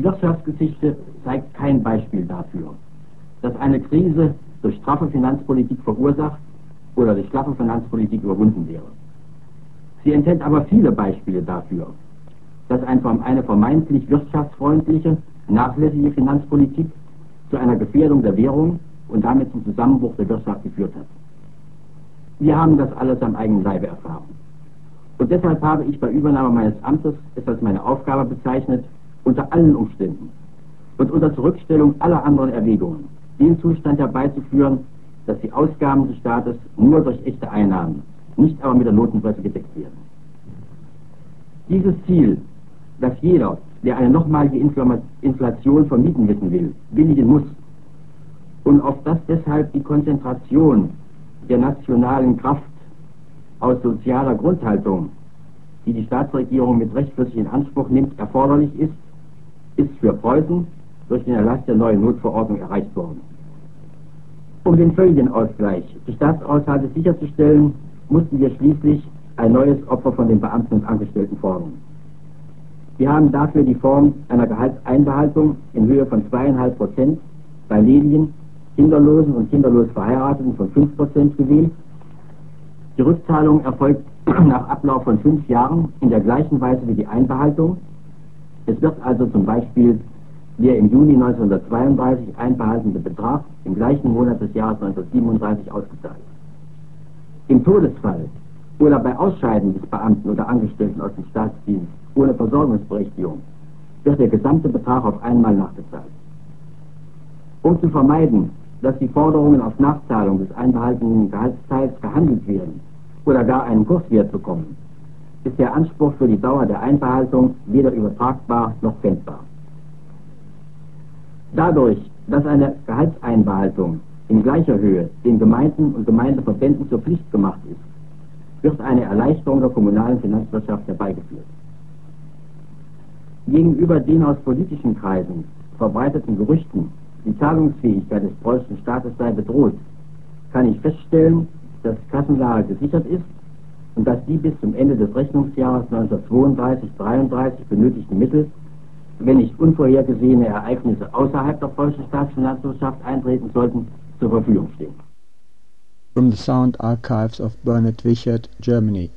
Wirtschaftsgeschichte zeigt kein Beispiel dafür, dass eine Krise durch straffe Finanzpolitik verursacht oder durch schlaffe Finanzpolitik überwunden wäre. Sie enthält aber viele Beispiele dafür, dass eine vermeintlich wirtschaftsfreundliche, nachlässige Finanzpolitik zu einer Gefährdung der Währung und damit zum Zusammenbruch der Wirtschaft geführt hat. Wir haben das alles am eigenen Leibe erfahren. Und deshalb habe ich bei Übernahme meines Amtes es als meine Aufgabe bezeichnet, unter allen Umständen und unter Zurückstellung aller anderen Erwägungen den Zustand herbeizuführen, dass die Ausgaben des Staates nur durch echte Einnahmen, nicht aber mit der Notenpresse gedeckt werden. Dieses Ziel, das jeder, der eine nochmalige Inflation vermieden wissen will, billigen muss und auf das deshalb die Konzentration der nationalen Kraft aus sozialer Grundhaltung, die die Staatsregierung mit Recht für sich in Anspruch nimmt, erforderlich ist, ist für Preußen durch den Erlass der neuen Notverordnung erreicht worden. Um den völligen Ausgleich des Staatshaushaltes sicherzustellen, mussten wir schließlich ein neues Opfer von den Beamten und Angestellten fordern. Wir haben dafür die Form einer Gehaltseinbehaltung in Höhe von 2,5% bei ledigen, Kinderlosen und kinderlos Verheirateten von 5% gewählt. Die Rückzahlung erfolgt nach Ablauf von 5 Jahren in der gleichen Weise wie die Einbehaltung. Es wird also zum Beispiel der im Juni 1932 einbehaltene Betrag im gleichen Monat des Jahres 1937 ausgezahlt. Im Todesfall oder bei Ausscheiden des Beamten oder Angestellten aus dem Staatsdienst ohne Versorgungsberechtigung wird der gesamte Betrag auf einmal nachgezahlt. Um zu vermeiden, dass die Forderungen auf Nachzahlung des einbehaltenen Gehaltsteils gehandelt werden oder gar einen Kurswert bekommen, ist der Anspruch für die Dauer der Einbehaltung weder übertragbar noch pfändbar. Dadurch, dass eine Gehaltseinbehaltung in gleicher Höhe den Gemeinden und Gemeindeverbänden zur Pflicht gemacht ist, wird eine Erleichterung der kommunalen Finanzwirtschaft herbeigeführt. Gegenüber den aus politischen Kreisen verbreiteten Gerüchten, die Zahlungsfähigkeit des preußischen Staates sei bedroht, kann ich feststellen, dass Kassenlage gesichert ist und dass die bis zum Ende des Rechnungsjahres 1932/33 benötigten Mittel, wenn nicht unvorhergesehene Ereignisse außerhalb der preußischen Staatsfinanzwirtschaft eintreten sollten, zur Verfügung stehen. From the Sound Archives of Bernhard Wiechert, Germany.